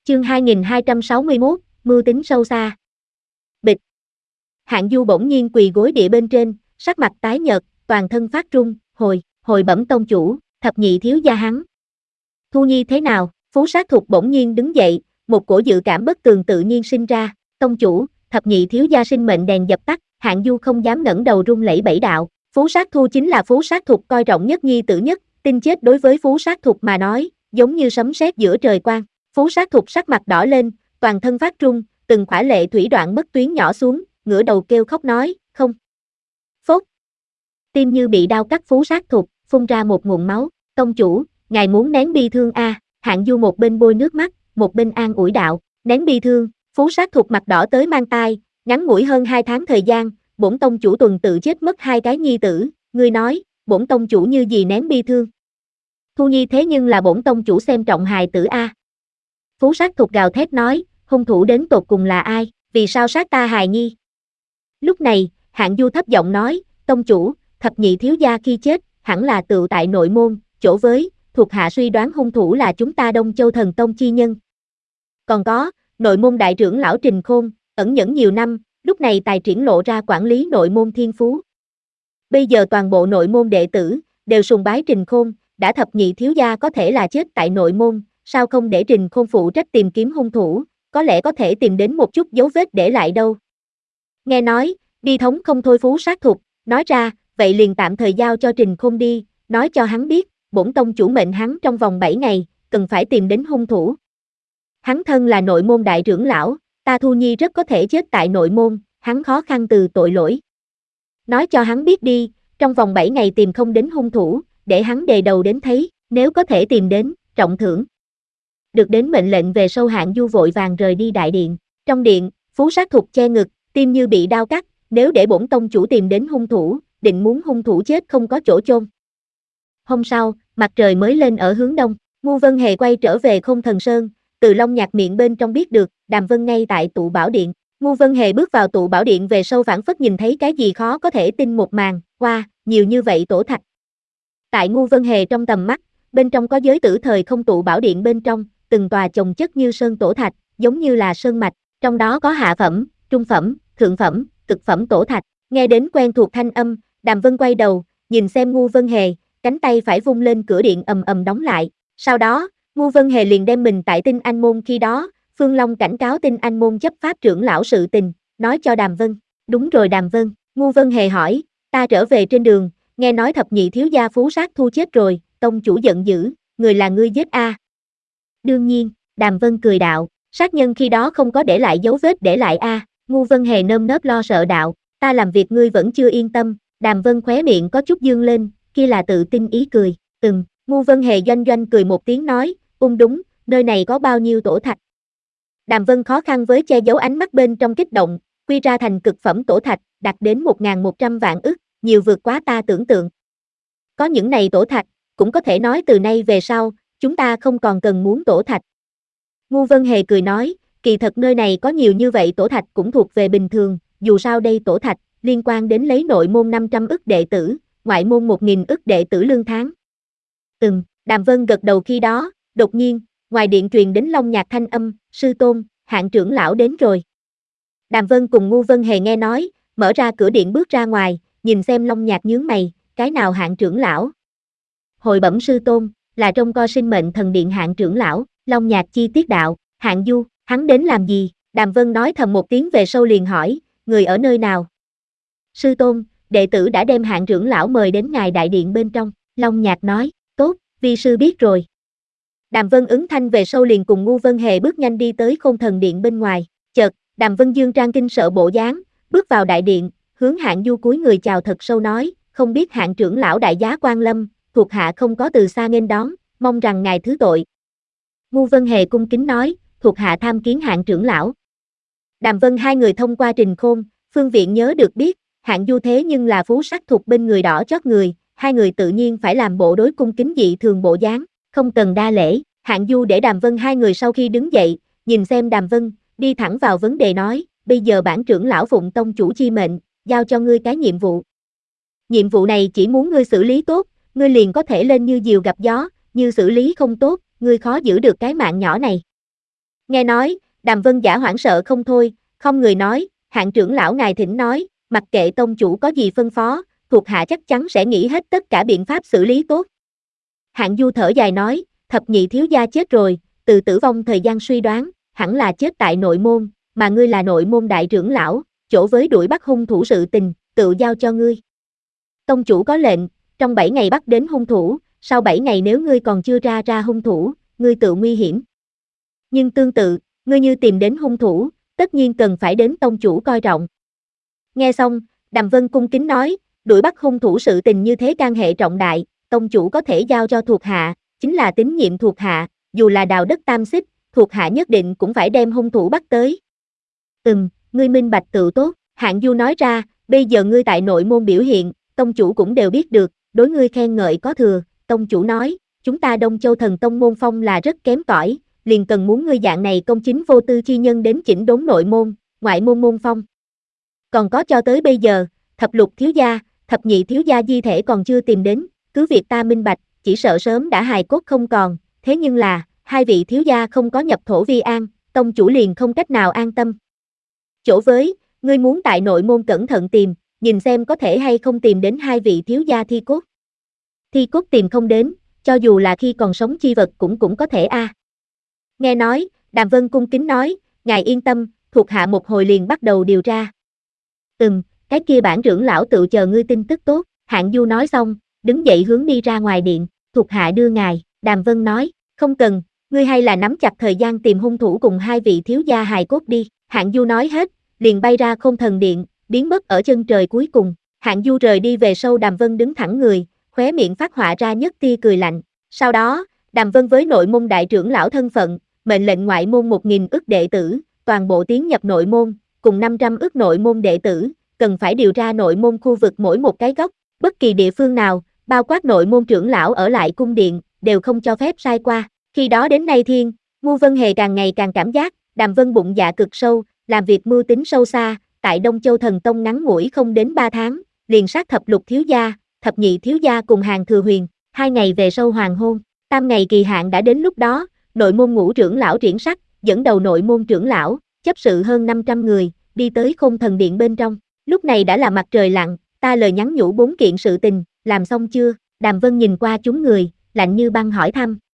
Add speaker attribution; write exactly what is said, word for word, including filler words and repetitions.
Speaker 1: Chương hai nghìn hai trăm sáu mươi mốt, mưu tính sâu xa. Bịch. Hạng Du bỗng nhiên quỳ gối địa bên trên, sắc mặt tái nhợt, toàn thân phát run, hồi, hồi bẩm tông chủ, thập nhị thiếu gia hắn. Thu Nhi thế nào? Phú Sát Thục bỗng nhiên đứng dậy, một cổ dự cảm bất tường tự nhiên sinh ra, tông chủ, thập nhị thiếu gia sinh mệnh đèn dập tắt. Hạng Du không dám ngẩng đầu run lẩy bẩy đạo, Phú Sát Thu chính là Phú Sát Thục coi trọng nhất nhi tử nhất, tin chết đối với Phú Sát Thục mà nói, giống như sấm sét giữa trời quang. Phú Sát Thục sắc mặt đỏ lên, toàn thân phát run, từng khỏa lệ thủy đoạn mất tuyến nhỏ xuống, ngửa đầu kêu khóc nói, không. Phốt. Tim như bị đau cắt. Phú Sát Thục phun ra một nguồn máu, tông chủ, ngài muốn nén bi thương a? À. Hạng Du một bên bôi nước mắt, một bên an ủi đạo, nén bi thương. Phú Sát Thục mặt đỏ tới mang tai, ngắn ngủi hơn hai tháng thời gian, bổn tông chủ tuần tự chết mất hai cái nhi tử, ngươi nói, bổn tông chủ như gì nén bi thương? Thu Nhi thế nhưng là bổn tông chủ xem trọng hài tử a. Phú Sát Thục gào thét nói, hung thủ đến tột cùng là ai, vì sao sát ta hài nhi? Lúc này, Hạng Du thấp giọng nói, tông chủ, thập nhị thiếu gia khi chết, hẳn là tựu tại nội môn, chỗ với, thuộc hạ suy đoán hung thủ là chúng ta Đông Châu Thần Tông chi nhân. Còn có, nội môn đại trưởng lão Trình Khôn, ẩn nhẫn nhiều năm, lúc này tài triển lộ ra quản lý nội môn thiên phú. Bây giờ toàn bộ nội môn đệ tử, đều sùng bái Trình Khôn, đã thập nhị thiếu gia có thể là chết tại nội môn, sao không để Trình Khôn phụ trách tìm kiếm hung thủ, có lẽ có thể tìm đến một chút dấu vết để lại đâu. Nghe nói, đi thống không thôi. Phú Sát Thục nói ra, vậy liền tạm thời giao cho Trình Khôn đi, nói cho hắn biết, bổn tông chủ mệnh hắn trong vòng bảy ngày, cần phải tìm đến hung thủ. Hắn thân là nội môn đại trưởng lão, ta Thu Nhi rất có thể chết tại nội môn, hắn khó khăn từ tội lỗi. Nói cho hắn biết đi, trong vòng bảy ngày tìm không đến hung thủ, để hắn đề đầu đến thấy, nếu có thể tìm đến, trọng thưởng. Được đến mệnh lệnh về sau, Hạng Du vội vàng rời đi đại điện. Trong điện, Phú Sát Thục che ngực, tim như bị đao cắt, nếu để bổn tông chủ tìm đến hung thủ, định muốn hung thủ chết không có chỗ chôn. Hôm sau, mặt trời mới lên ở hướng đông, Ngưu Vân Hề quay trở về Khôn Thần Sơn, từ Long Nhạc miệng bên trong biết được, Đàm Vân ngay tại tụ bảo điện. Ngưu Vân Hề bước vào tụ bảo điện về sau phảng phất nhìn thấy cái gì khó có thể tin một màn, qua, wow, nhiều như vậy tổ thạch. Tại Ngưu Vân Hề trong tầm mắt, bên trong có giới tử thời không tụ bảo điện bên trong, từng tòa chồng chất như sơn tổ thạch, giống như là sơn mạch, trong đó có hạ phẩm, trung phẩm, thượng phẩm, cực phẩm tổ thạch. Nghe đến quen thuộc thanh âm, Đàm Vân quay đầu, nhìn xem Ngưu Vân Hề, cánh tay phải vung lên, cửa điện ầm ầm đóng lại. Sau đó, Ngưu Vân Hề liền đem mình tại Tinh Anh môn khi đó, Phương Long cảnh cáo Tinh Anh môn chấp pháp trưởng lão sự tình, nói cho Đàm Vân. Đúng rồi Đàm Vân, Ngưu Vân Hề hỏi, ta trở về trên đường, nghe nói thập nhị thiếu gia Phú Sát Thu chết rồi, tông chủ giận dữ, người là ngươi giết a? À? Đương nhiên, Đàm Vân cười đạo, sát nhân khi đó không có để lại dấu vết để lại a. À? Ngưu Vân Hề nơm nớp lo sợ đạo, ta làm việc ngươi vẫn chưa yên tâm. Đàm Vân khóe miệng có chút dương lên, kia là tự tin ý cười, ừm. Ngưu Vân Hề doanh doanh cười một tiếng nói, ung đúng, nơi này có bao nhiêu tổ thạch? Đàm Vân khó khăn với che giấu ánh mắt bên trong kích động, quy ra thành cực phẩm tổ thạch, đạt đến một nghìn một trăm vạn ức, nhiều vượt quá ta tưởng tượng. Có những này tổ thạch, cũng có thể nói từ nay về sau, chúng ta không còn cần muốn tổ thạch. Ngưu Vân Hề cười nói, kỳ thật nơi này có nhiều như vậy tổ thạch cũng thuộc về bình thường, dù sao đây tổ thạch, liên quan đến lấy nội môn năm trăm ức đệ tử, ngoại môn một nghìn ức đệ tử lương tháng. Ừm, Đàm Vân gật đầu. Khi đó, đột nhiên, ngoài điện truyền đến Long Nhạc thanh âm, sư tôn, Hạng trưởng lão đến rồi. Đàm Vân cùng Ngưu Vân Hề nghe nói, mở ra cửa điện bước ra ngoài, nhìn xem Long Nhạc nhướng mày, cái nào Hạng trưởng lão? Hồi bẩm sư tôn, là trong co sinh mệnh thần điện Hạng trưởng lão. Long Nhạc chi tiết đạo, Hạng Du, hắn đến làm gì? Đàm Vân nói thầm một tiếng về sau liền hỏi, người ở nơi nào? Sư tôn, đệ tử đã đem Hạng trưởng lão mời đến ngài đại điện bên trong. Long Nhạc nói, tốt, vi sư biết rồi. Đàm Vân ứng thanh về sau liền cùng Ngưu Vân Hề bước nhanh đi tới Khôn Thần điện bên ngoài. Chợt, Đàm Vân dương trang kinh sợ bộ dáng, bước vào đại điện, hướng Hạng Du cúi người chào thật sâu nói, không biết Hạng trưởng lão đại giá quan lâm, thuộc hạ không có từ xa nghênh đón, mong rằng ngài thứ tội. Ngưu Vân Hề cung kính nói, thuộc hạ tham kiến Hạng trưởng lão. Đàm Vân hai người thông qua Trình Khôn, Phương Viện nhớ được biết, Hạng Du thế nhưng là Phú Sát Thục bên người đỏ chót người, hai người tự nhiên phải làm bộ đối cung kính dị thường bộ dáng, không cần đa lễ. Hạng Du để Đàm Vân hai người sau khi đứng dậy, nhìn xem Đàm Vân, đi thẳng vào vấn đề nói, bây giờ bản trưởng lão phụng tông chủ chi mệnh, giao cho ngươi cái nhiệm vụ. Nhiệm vụ này chỉ muốn ngươi xử lý tốt, ngươi liền có thể lên như diều gặp gió, như xử lý không tốt, ngươi khó giữ được cái mạng nhỏ này. Nghe nói, Đàm Vân Giả hoảng sợ không thôi, không người nói, Hạng trưởng lão ngài thỉnh nói, mặc kệ tông chủ có gì phân phó, thuộc hạ chắc chắn sẽ nghĩ hết tất cả biện pháp xử lý tốt. Hạng Du thở dài nói, thập nhị thiếu gia chết rồi, từ tử vong thời gian suy đoán, hẳn là chết tại nội môn, mà ngươi là nội môn đại trưởng lão, chỗ với đuổi bắt hung thủ sự tình, tự giao cho ngươi. Tông chủ có lệnh, trong bảy ngày bắt đến hung thủ, sau bảy ngày nếu ngươi còn chưa ra ra hung thủ, ngươi tự nguy hiểm. Nhưng tương tự, ngươi như tìm đến hung thủ, tất nhiên cần phải đến tông chủ coi trọng. Nghe xong, Đàm Vân cung kính nói, đuổi bắt hung thủ sự tình như thế can hệ trọng đại, tông chủ có thể giao cho thuộc hạ, chính là tín nhiệm thuộc hạ, dù là đào đất tam xích, thuộc hạ nhất định cũng phải đem hung thủ bắt tới. Ừm, ngươi minh bạch tự tốt, Hạng Du nói ra, bây giờ ngươi tại nội môn biểu hiện, tông chủ cũng đều biết được, đối ngươi khen ngợi có thừa, tông chủ nói, chúng ta Đông Châu Thần Tông môn phong là rất kém cỏi, liền cần muốn ngươi dạng này công chính vô tư chi nhân đến chỉnh đốn nội môn, ngoại môn môn phong. Còn có cho tới bây giờ, thập lục thiếu gia, thập nhị thiếu gia di thể còn chưa tìm đến, cứ việc ta minh bạch, chỉ sợ sớm đã hài cốt không còn, thế nhưng là, hai vị thiếu gia không có nhập thổ vi an, tông chủ liền không cách nào an tâm. Chỗ với, ngươi muốn tại nội môn cẩn thận tìm, nhìn xem có thể hay không tìm đến hai vị thiếu gia thi cốt. Thi cốt tìm không đến, cho dù là khi còn sống chi vật cũng cũng có thể a. À. Nghe nói, Đàm Vân cung kính nói, ngài yên tâm, thuộc hạ một hồi liền bắt đầu điều tra. Ừm, cái kia bản trưởng lão tự chờ ngươi tin tức tốt, Hạng Du nói xong, đứng dậy hướng đi ra ngoài điện, thuộc hạ đưa ngài, Đàm Vân nói, không cần, ngươi hay là nắm chặt thời gian tìm hung thủ cùng hai vị thiếu gia hài cốt đi, Hạng Du nói hết, liền bay ra Khôn Thần Điện, biến mất ở chân trời cuối cùng, Hạng Du rời đi về sau Đàm Vân đứng thẳng người, khóe miệng phát họa ra nhất tia cười lạnh, sau đó, Đàm Vân với nội môn đại trưởng lão thân phận, mệnh lệnh ngoại môn một nghìn ức đệ tử, toàn bộ tiến nhập nội môn, cùng năm trăm ức nội môn đệ tử, cần phải điều tra nội môn khu vực mỗi một cái góc, bất kỳ địa phương nào, bao quát nội môn trưởng lão ở lại cung điện, đều không cho phép sai qua. Khi đó đến nay Thiên, Ngu Vân Hề càng ngày càng cảm giác, Đàm Vân bụng dạ cực sâu, làm việc mưu tính sâu xa, tại Đông Châu Thần Tông ngắn ngủi không đến ba tháng, liền sát thập lục thiếu gia, thập nhị thiếu gia cùng Hàng Thừa Huyền, hai ngày về sau hoàng hôn, tam ngày kỳ hạn đã đến lúc đó, nội môn ngũ trưởng lão triển sắc, dẫn đầu nội môn trưởng lão, chấp sự hơn năm trăm người, đi tới Khôn Thần Điện bên trong. Lúc này đã là mặt trời lặn, ta lời nhắn nhủ bốn kiện sự tình, làm xong chưa? Đàm Vân nhìn qua chúng người, lạnh như băng hỏi thăm.